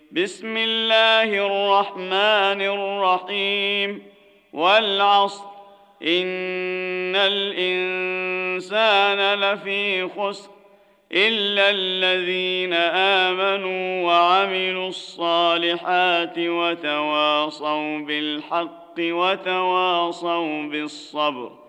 بسم الله الرحمن الرحيم والعصر إن الإنسان لفي خسر إلا الذين آمنوا وعملوا الصالحات وتواصوا بالحق وتواصوا بالصبر